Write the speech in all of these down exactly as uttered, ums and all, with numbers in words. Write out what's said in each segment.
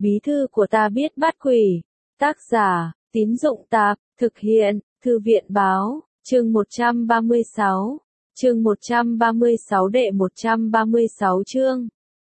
Bí thư của ta biết bắt quỷ. Tác giả, Tín Dụng Tạp, thực hiện, Thư viện Báo, chương một trăm ba mươi sáu. Chương một trăm ba mươi sáu đệ một trăm ba mươi sáu chương.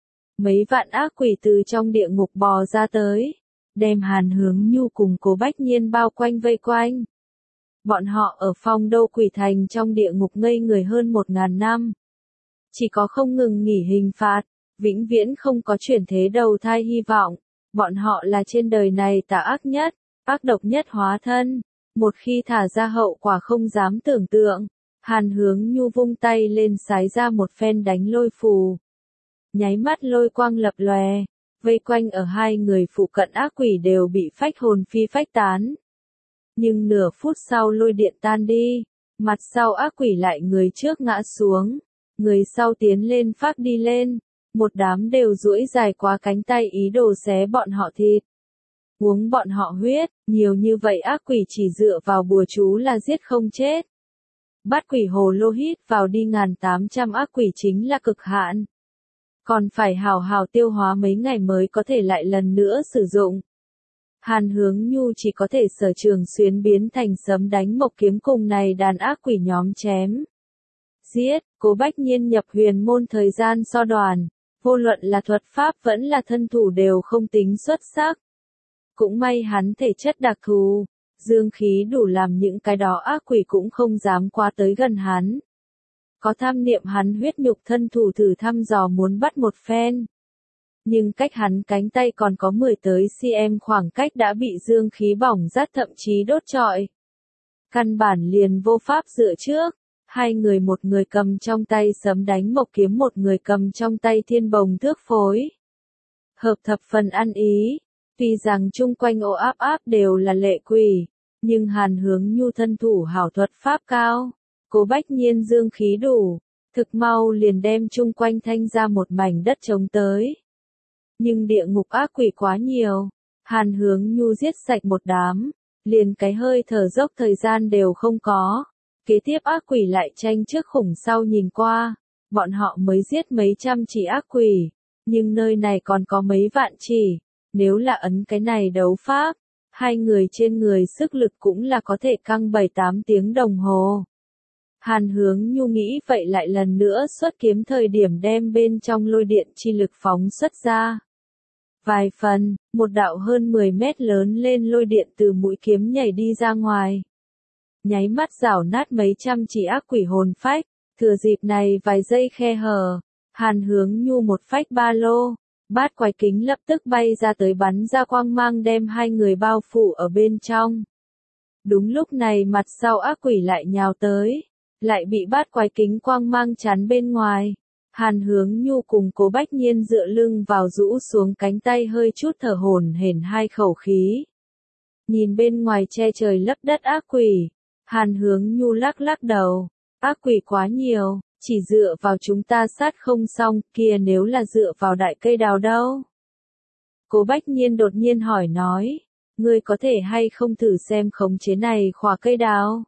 Mấy vạn ác quỷ từ trong địa ngục bò ra tới, đem Hàn Hướng Nhu cùng Cố Bách Nhiên bao quanh vây quanh. Bọn họ ở Phong Đô Quỷ Thành trong địa ngục ngây người hơn một ngàn năm. Chỉ có không ngừng nghỉ hình phạt, vĩnh viễn không có chuyển thế đầu thai hy vọng. Bọn họ là trên đời này tà ác nhất, ác độc nhất hóa thân. Một khi thả ra hậu quả không dám tưởng tượng. Hàn Hướng Nhu vung tay lên sái ra một phen đánh lôi phù. Nháy mắt lôi quang lập lòe, vây quanh ở hai người phụ cận ác quỷ đều bị phách hồn phi phách tán. Nhưng nửa phút sau lôi điện tan đi, mặt sau ác quỷ lại người trước ngã xuống, người sau tiến lên phát đi lên, một đám đều duỗi dài quá cánh tay ý đồ xé bọn họ thịt. Uống bọn họ huyết, nhiều như vậy ác quỷ chỉ dựa vào bùa chú là giết không chết. Bắt quỷ hồ lô hít vào đi ngàn tám trăm ác quỷ chính là cực hạn. Còn phải hào hào tiêu hóa mấy ngày mới có thể lại lần nữa sử dụng. Hàn Hướng Nhu chỉ có thể sở trường xuyến biến thành sấm đánh mộc kiếm cùng này đàn ác quỷ nhóm chém. Giết, Cố Bách Nhiên nhập huyền môn thời gian so đoàn, vô luận là thuật pháp vẫn là thân thủ đều không tính xuất sắc. Cũng may hắn thể chất đặc thù, dương khí đủ làm những cái đó ác quỷ cũng không dám qua tới gần hắn. Có tham niệm hắn huyết nhục thân thủ thử thăm dò muốn bắt một phen. Nhưng cách hắn cánh tay còn có mười tới cm khoảng cách đã bị dương khí bỏng rát thậm chí đốt trọi. Căn bản liền vô pháp dựa trước, hai người một người cầm trong tay sấm đánh mộc kiếm một người cầm trong tay thiên bồng thước phối. Hợp thập phần ăn ý, tuy rằng chung quanh ô áp áp đều là lệ quỷ, nhưng Hàn Hướng Nhu thân thủ hảo thuật pháp cao. Cố Bách Nhiên dương khí đủ, thực mau liền đem chung quanh thanh ra một mảnh đất trống tới. Nhưng địa ngục ác quỷ quá nhiều, Hàn Hướng Nhu giết sạch một đám, liền cái hơi thở dốc thời gian đều không có. Kế tiếp ác quỷ lại tranh trước khủng sau nhìn qua, bọn họ mới giết mấy trăm chỉ ác quỷ, nhưng nơi này còn có mấy vạn chỉ, nếu là ấn cái này đấu pháp, hai người trên người sức lực cũng là có thể căng bảy tám tiếng đồng hồ. Hàn Hướng Nhu nghĩ vậy lại lần nữa xuất kiếm thời điểm đem bên trong lôi điện chi lực phóng xuất ra. Vài phần, một đạo hơn mười mét lớn lên lôi điện từ mũi kiếm nhảy đi ra ngoài. Nháy mắt rảo nát mấy trăm chỉ ác quỷ hồn phách, thừa dịp này vài giây khe hở, Hàn Hướng Nhu một phách ba lô, bát quái kính lập tức bay ra tới bắn ra quang mang đem hai người bao phủ ở bên trong. Đúng lúc này mặt sau ác quỷ lại nhào tới. Lại bị bát quái kính quang mang chắn bên ngoài. Hàn Hướng Nhu cùng Cố Bách Nhiên dựa lưng vào rũ xuống cánh tay hơi chút thở hổn hển hai khẩu khí. Nhìn bên ngoài che trời lấp đất ác quỷ, Hàn Hướng Nhu lắc lắc đầu, ác quỷ quá nhiều, chỉ dựa vào chúng ta sát không xong, kia nếu là dựa vào đại cây đào đâu? Cố Bách Nhiên đột nhiên hỏi nói, ngươi có thể hay không thử xem khống chế này khỏa cây đào?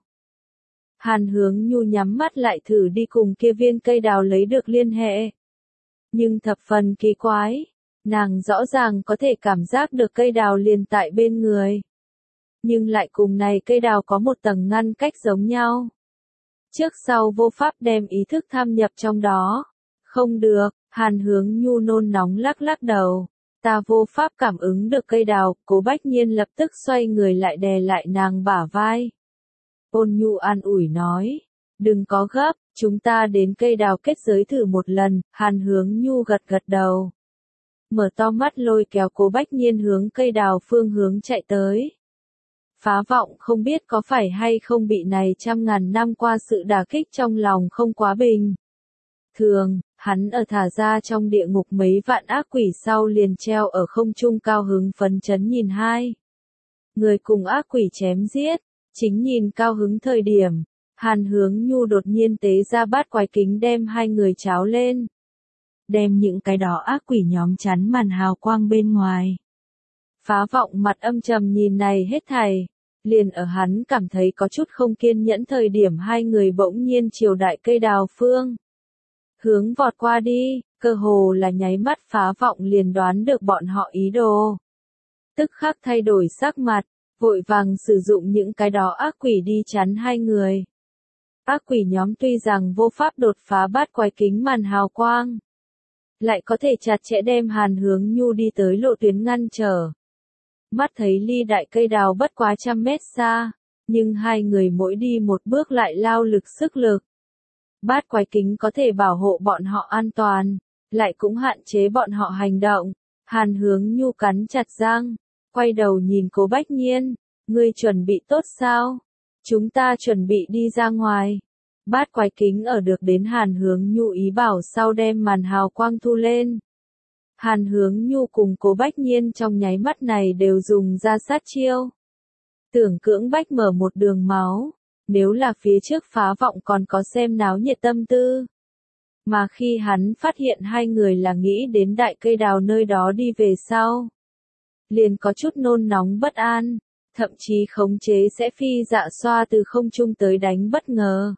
Hàn Hướng Nhu nhắm mắt lại thử đi cùng kia viên cây đào lấy được liên hệ. Nhưng thập phần kỳ quái, nàng rõ ràng có thể cảm giác được cây đào liền tại bên người. Nhưng lại cùng này cây đào có một tầng ngăn cách giống nhau. Trước sau vô pháp đem ý thức tham nhập trong đó. Không được, Hàn Hướng Nhu nôn nóng lắc lắc đầu. Ta vô pháp cảm ứng được cây đào, Cố Bách Nhiên lập tức xoay người lại đè lại nàng bả vai. Ôn Nhu an ủi nói, đừng có gấp, chúng ta đến cây đào kết giới thử một lần. Hàn Hướng Nhu gật gật đầu. Mở to mắt lôi kéo Cố Bách Nhiên hướng cây đào phương hướng chạy tới. Phá vọng không biết có phải hay không bị này trăm ngàn năm qua sự đả kích trong lòng không quá bình. Thường, hắn ở thả ra trong địa ngục mấy vạn ác quỷ sau liền treo ở không trung cao hứng phấn chấn nhìn hai. Người cùng ác quỷ chém giết. Chính nhìn cao hứng thời điểm, Hàn Hướng Nhu đột nhiên tế ra bát quái kính đem hai người cháo lên. Đem những cái đó ác quỷ nhóm chắn màn hào quang bên ngoài. Phá vọng mặt âm trầm nhìn này hết thảy, liền ở hắn cảm thấy có chút không kiên nhẫn thời điểm hai người bỗng nhiên chiều đại cây đào phương. Hướng vọt qua đi, cơ hồ là nháy mắt phá vọng liền đoán được bọn họ ý đồ, tức khắc thay đổi sắc mặt, vội vàng sử dụng những cái đó ác quỷ đi chắn hai người. Ác quỷ nhóm tuy rằng vô pháp đột phá bát quái kính màn hào quang, lại có thể chặt chẽ đem Hàn Hướng Nhu đi tới lộ tuyến ngăn trở. Mắt thấy ly đại cây đào bất quá trăm mét xa, nhưng hai người mỗi đi một bước lại lao lực sức lực. Bát quái kính có thể bảo hộ bọn họ an toàn, lại cũng hạn chế bọn họ hành động. Hàn Hướng Nhu cắn chặt răng, quay đầu nhìn Cố Bách Nhiên, ngươi chuẩn bị tốt sao? Chúng ta chuẩn bị đi ra ngoài. Bát quái kính ở được đến Hàn Hướng Nhu ý bảo sau đem màn hào quang thu lên. Hàn Hướng Nhu cùng Cố Bách Nhiên trong nháy mắt này đều dùng ra sát chiêu. Tưởng cưỡng bách mở một đường máu, nếu là phía trước Phá Vọng còn có xem náo nhiệt tâm tư. Mà khi hắn phát hiện hai người là nghĩ đến đại cây đào nơi đó đi về sau, liền có chút nôn nóng bất an, thậm chí khống chế sẽ phi dạ xoa từ không trung tới đánh bất ngờ.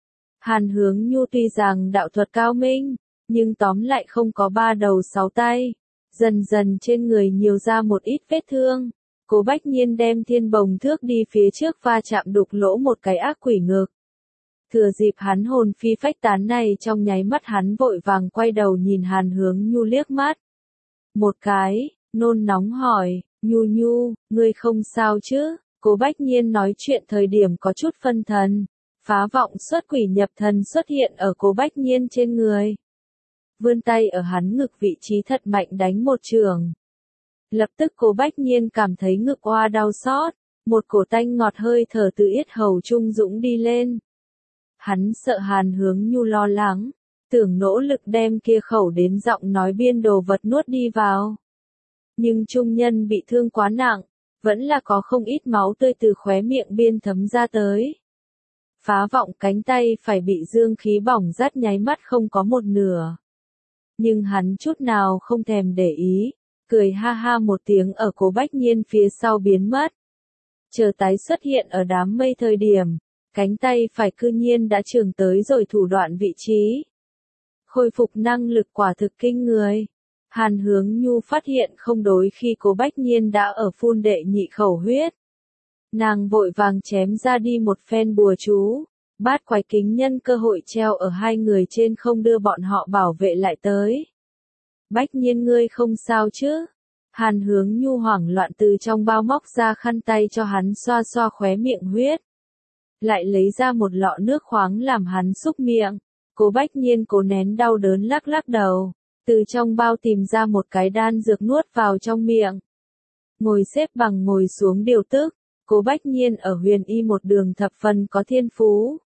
Hàn Hướng Nhu tuy rằng đạo thuật cao minh, nhưng tóm lại không có ba đầu sáu tay, dần dần trên người nhiều ra một ít vết thương. Cố Bách Nhiên đem thiên bồng thước đi phía trước va chạm đục lỗ một cái ác quỷ ngực. Thừa dịp hắn hồn phi phách tán này trong nháy mắt hắn vội vàng quay đầu nhìn Hàn Hướng Nhu liếc mắt. Một cái, nôn nóng hỏi, Nhu Nhu, ngươi không sao chứ? Cố Bách Nhiên nói chuyện thời điểm có chút phân thần. Phá Vọng xuất quỷ nhập thần xuất hiện ở Cố Bách Nhiên trên người. Vươn tay ở hắn ngực vị trí thật mạnh đánh một trường. Lập tức Cố Bách Nhiên cảm thấy ngực oa đau xót, một cổ tanh ngọt hơi thở từ yết hầu trung dũng đi lên. Hắn sợ Hàn Hướng Nhu lo lắng, tưởng nỗ lực đem kia khẩu đến giọng nói biên đồ vật nuốt đi vào. Nhưng trung nhân bị thương quá nặng, vẫn là có không ít máu tươi từ khóe miệng biên thấm ra tới. Phá Vọng cánh tay phải bị dương khí bỏng rát nháy mắt không có một nửa. Nhưng hắn chút nào không thèm để ý, cười ha ha một tiếng ở Cố Bách Nhiên phía sau biến mất. Chờ tái xuất hiện ở đám mây thời điểm, cánh tay phải cư nhiên đã trường tới rồi thủ đoạn vị trí. Khôi phục năng lực quả thực kinh người. Hàn Hướng Nhu phát hiện không đối khi Cố Bách Nhiên đã ở phun đệ nhị khẩu huyết. Nàng vội vàng chém ra đi một phen bùa chú, bát quái kính nhân cơ hội treo ở hai người trên không đưa bọn họ bảo vệ lại tới. Bách Nhiên ngươi không sao chứ? Hàn Hướng Nhu hoảng loạn từ trong bao móc ra khăn tay cho hắn xoa xoa khóe miệng huyết. Lại lấy ra một lọ nước khoáng làm hắn xúc miệng. Cố Bách Nhiên cố nén đau đớn lắc lắc đầu, từ trong bao tìm ra một cái đan dược nuốt vào trong miệng. Ngồi xếp bằng ngồi xuống điều tức, Cố Bách Nhiên ở huyền y một đường thập phần có thiên phú.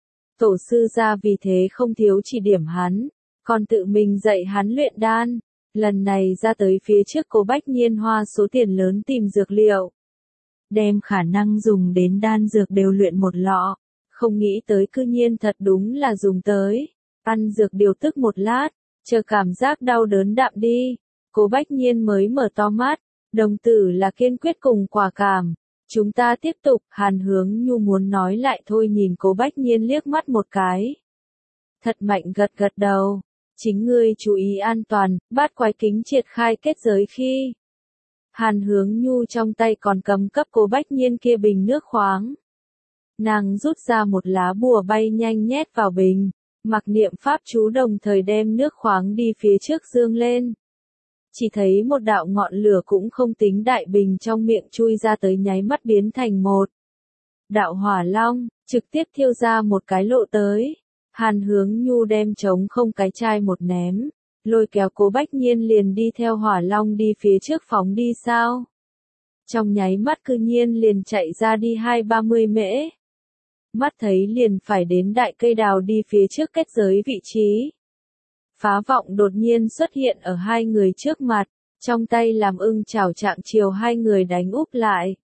Tổ sư gia vì thế không thiếu chỉ điểm hắn, còn tự mình dạy hắn luyện đan. Lần này ra tới phía trước Cố Bách Nhiên hoa số tiền lớn tìm dược liệu. Đem khả năng dùng đến đan dược đều luyện một lọ, không nghĩ tới cư nhiên thật đúng là dùng tới. Ăn dược điều tức một lát, chờ cảm giác đau đớn đạm đi, Cố Bách Nhiên mới mở to mắt, đồng tử là kiên quyết cùng quả cảm. Chúng ta tiếp tục, Hàn Hướng Nhu muốn nói lại thôi nhìn Cố Bách Nhiên liếc mắt một cái. Thật mạnh gật gật đầu, chính ngươi chú ý an toàn, bát quái kính triệt khai kết giới khi. Hàn Hướng Nhu trong tay còn cầm cấp Cố Bách Nhiên kia bình nước khoáng. Nàng rút ra một lá bùa bay nhanh nhét vào bình, mặc niệm pháp chú đồng thời đem nước khoáng đi phía trước dương lên. Chỉ thấy một đạo ngọn lửa cũng không tính đại bình trong miệng chui ra tới nháy mắt biến thành một đạo hỏa long, trực tiếp thiêu ra một cái lộ tới. Hàn Hướng Nhu đem trống không cái chai một ném, lôi kéo Cố Bách Nhiên liền đi theo hỏa long đi phía trước phóng đi sao. Trong nháy mắt cư nhiên liền chạy ra đi hai ba mươi mễ. Mắt thấy liền phải đến đại cây đào đi phía trước kết giới vị trí. Phá Vọng đột nhiên xuất hiện ở hai người trước mặt, trong tay làm ưng chảo trạng chiều hai người đánh úp lại.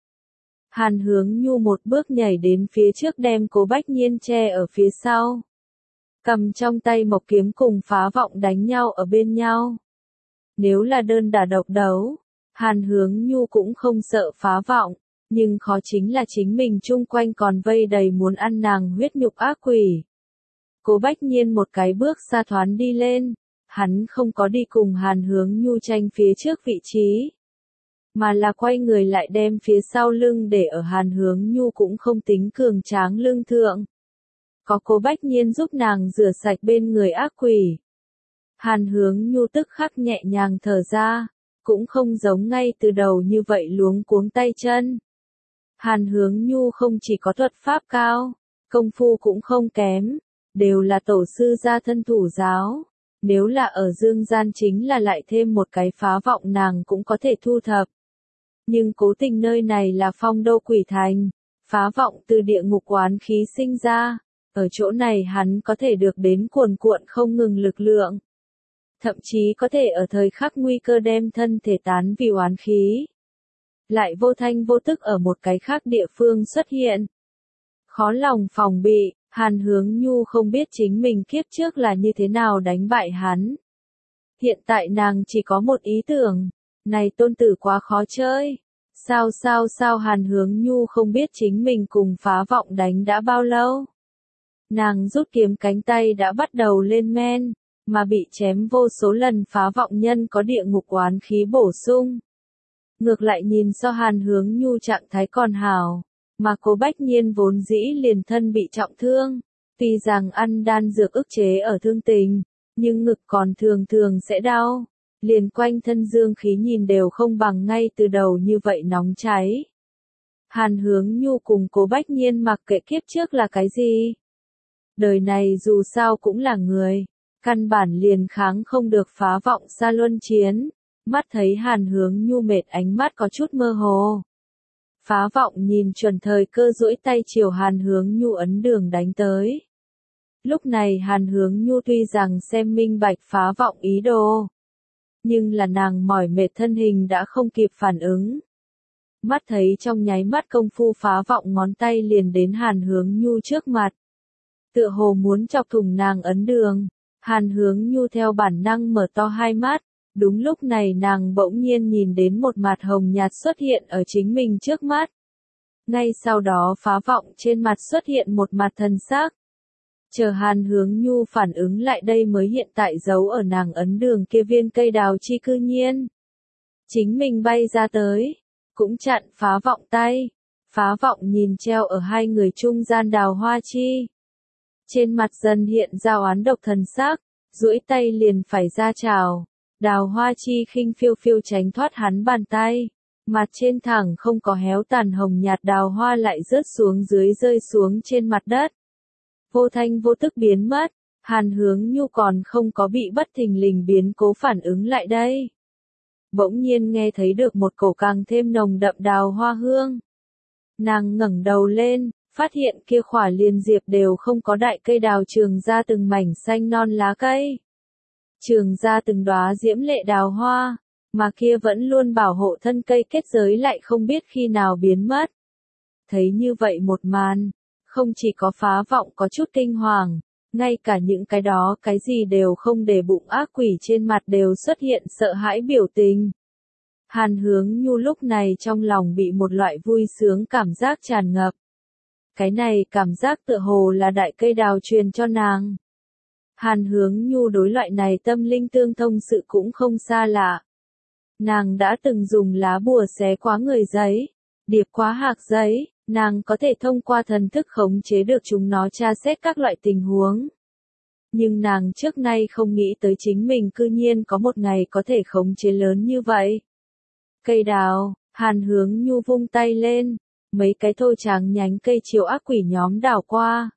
Hàn Hướng Nhu một bước nhảy đến phía trước đem Cố Bách Nhiên che ở phía sau. Cầm trong tay mộc kiếm cùng Phá Vọng đánh nhau ở bên nhau. Nếu là đơn đả độc đấu, Hàn Hướng Nhu cũng không sợ Phá Vọng, nhưng khó chính là chính mình chung quanh còn vây đầy muốn ăn nàng huyết nhục ác quỷ. Cố Bách Nhiên một cái bước xa thoán đi lên, hắn không có đi cùng Hàn Hướng Nhu tranh phía trước vị trí. mà là quay người lại đem phía sau lưng để ở Hàn Hướng Nhu cũng không tính cường tráng lưng thượng. Có Cố Bách Nhiên giúp nàng rửa sạch bên người ác quỷ. Hàn Hướng Nhu tức khắc nhẹ nhàng thở ra, cũng không giống ngay từ đầu như vậy luống cuống tay chân. Hàn Hướng Nhu không chỉ có thuật pháp cao, công phu cũng không kém, đều là tổ sư gia thân thủ giáo. Nếu là ở dương gian chính là lại thêm một cái phá vọng nàng cũng có thể thu thập. Nhưng cố tình nơi này là phong đô quỷ thành, phá vọng từ địa ngục oán khí sinh ra, ở chỗ này hắn có thể được đến cuồn cuộn không ngừng lực lượng. Thậm chí có thể ở thời khắc nguy cơ đem thân thể tán vì oán khí. Lại vô thanh vô tức ở một cái khác địa phương xuất hiện. Khó lòng phòng bị, Hàn Hướng Nhu không biết chính mình kiếp trước là như thế nào đánh bại hắn. Hiện tại nàng chỉ có một ý tưởng, này tôn tử quá khó chơi. Sao sao sao Hàn Hướng Nhu không biết chính mình cùng phá vọng đánh đã bao lâu. Nàng rút kiếm cánh tay đã bắt đầu lên men, mà bị chém vô số lần phá vọng nhân có địa ngục oán khí bổ sung. Ngược lại nhìn so Hàn Hướng Nhu trạng thái còn hảo, mà Cố Bách Nhiên vốn dĩ liền thân bị trọng thương, tuy rằng ăn đan dược ức chế ở thương tình, nhưng ngực còn thường thường sẽ đau, liền quanh thân dương khí nhìn đều không bằng ngay từ đầu như vậy nóng cháy. Hàn Hướng Nhu cùng Cố Bách Nhiên mặc kệ kiếp trước là cái gì. Đời này dù sao cũng là người, căn bản liền kháng không được phá vọng xa luân chiến, mắt thấy Hàn Hướng Nhu mệt ánh mắt có chút mơ hồ. Phá vọng nhìn chuẩn thời cơ duỗi tay chiều Hàn Hướng Nhu ấn đường đánh tới. Lúc này Hàn Hướng Nhu tuy rằng xem minh bạch phá vọng ý đồ, nhưng là nàng mỏi mệt thân hình đã không kịp phản ứng. Mắt thấy trong nháy mắt công phu phá vọng ngón tay liền đến Hàn Hướng Nhu trước mặt. Tựa hồ muốn chọc thủng nàng ấn đường, Hàn Hướng Nhu theo bản năng mở to hai mắt. Đúng lúc này nàng bỗng nhiên nhìn đến một mặt hồng nhạt xuất hiện ở chính mình trước mắt. Ngay sau đó phá vọng trên mặt xuất hiện một mặt thần sắc. Chờ Hàn Hướng Nhu phản ứng lại đây mới hiện tại giấu ở nàng ấn đường kia viên cây đào chi cư nhiên. Chính mình bay ra tới, cũng chặn phá vọng tay. Phá vọng nhìn treo ở hai người trung gian đào hoa chi. Trên mặt dần hiện ra oán độc thần sắc, duỗi tay liền phải ra chào. Đào hoa chi khinh phiêu phiêu tránh thoát hắn bàn tay, mặt trên thẳng không có héo tàn hồng nhạt đào hoa lại rớt xuống dưới rơi xuống trên mặt đất. Vô thanh vô tức biến mất, Hàn Hướng Nhu còn không có bị bất thình lình biến cố phản ứng lại đây. Bỗng nhiên nghe thấy được một cổ càng thêm nồng đậm đào hoa hương. Nàng ngẩng đầu lên, phát hiện kia khỏa liền diệp đều không có đại cây đào trường ra từng mảnh xanh non lá cây. Trường ra từng đóa diễm lệ đào hoa, mà kia vẫn luôn bảo hộ thân cây kết giới lại không biết khi nào biến mất. Thấy như vậy một màn, không chỉ có phá vọng có chút kinh hoàng, ngay cả những cái đó cái gì đều không để bụng ác quỷ trên mặt đều xuất hiện sợ hãi biểu tình. Hàn Hướng Nhu lúc này trong lòng bị một loại vui sướng cảm giác tràn ngập. Cái này cảm giác tựa hồ là đại cây đào truyền cho nàng. Hàn Hướng Nhu đối loại này tâm linh tương thông sự cũng không xa lạ. Nàng đã từng dùng lá bùa xé quá người giấy, điệp quá hạc giấy, nàng có thể thông qua thần thức khống chế được chúng nó tra xét các loại tình huống. Nhưng nàng trước nay không nghĩ tới chính mình cư nhiên có một ngày có thể khống chế lớn như vậy. Cây đào, Hàn Hướng Nhu vung tay lên, mấy cái thô tráng nhánh cây chiều ác quỷ nhóm đảo qua.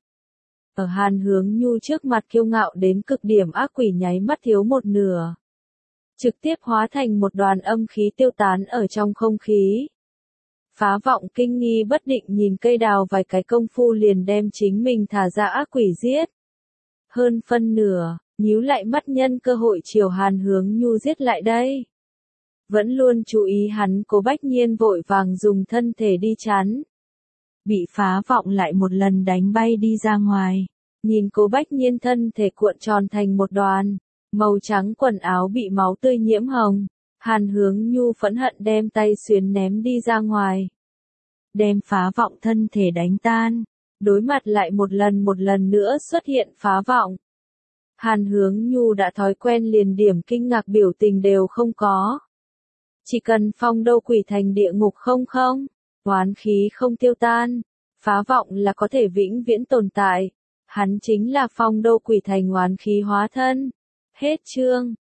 Ở Hàn Hướng Nhu trước mặt kiêu ngạo đến cực điểm ác quỷ nháy mắt thiếu một nửa. Trực tiếp hóa thành một đoàn âm khí tiêu tán ở trong không khí. Phá vọng kinh nghi bất định nhìn cây đào vài cái công phu liền đem chính mình thả ra ác quỷ giết. Hơn phân nửa, nhíu lại mắt nhân cơ hội chiều Hàn Hướng Nhu giết lại đây. Vẫn luôn chú ý hắn Cố Bách Nhiên vội vàng dùng thân thể đi chắn. Bị phá vọng lại một lần đánh bay đi ra ngoài. Nhìn Cố Bách Nhiên thân thể cuộn tròn thành một đoàn, màu trắng quần áo bị máu tươi nhiễm hồng. Hàn Hướng Nhu phẫn hận đem tay xuyến ném đi ra ngoài. Đem phá vọng thân thể đánh tan. Đối mặt lại một lần một lần nữa xuất hiện phá vọng. Hàn Hướng Nhu đã thói quen liền điểm kinh ngạc biểu tình đều không có. Chỉ cần phong đô quỷ thành địa ngục không không, oán khí không tiêu tan, phá vọng là có thể vĩnh viễn tồn tại. Hắn chính là phong đô quỷ thành oán khí hóa thân. Hết chương.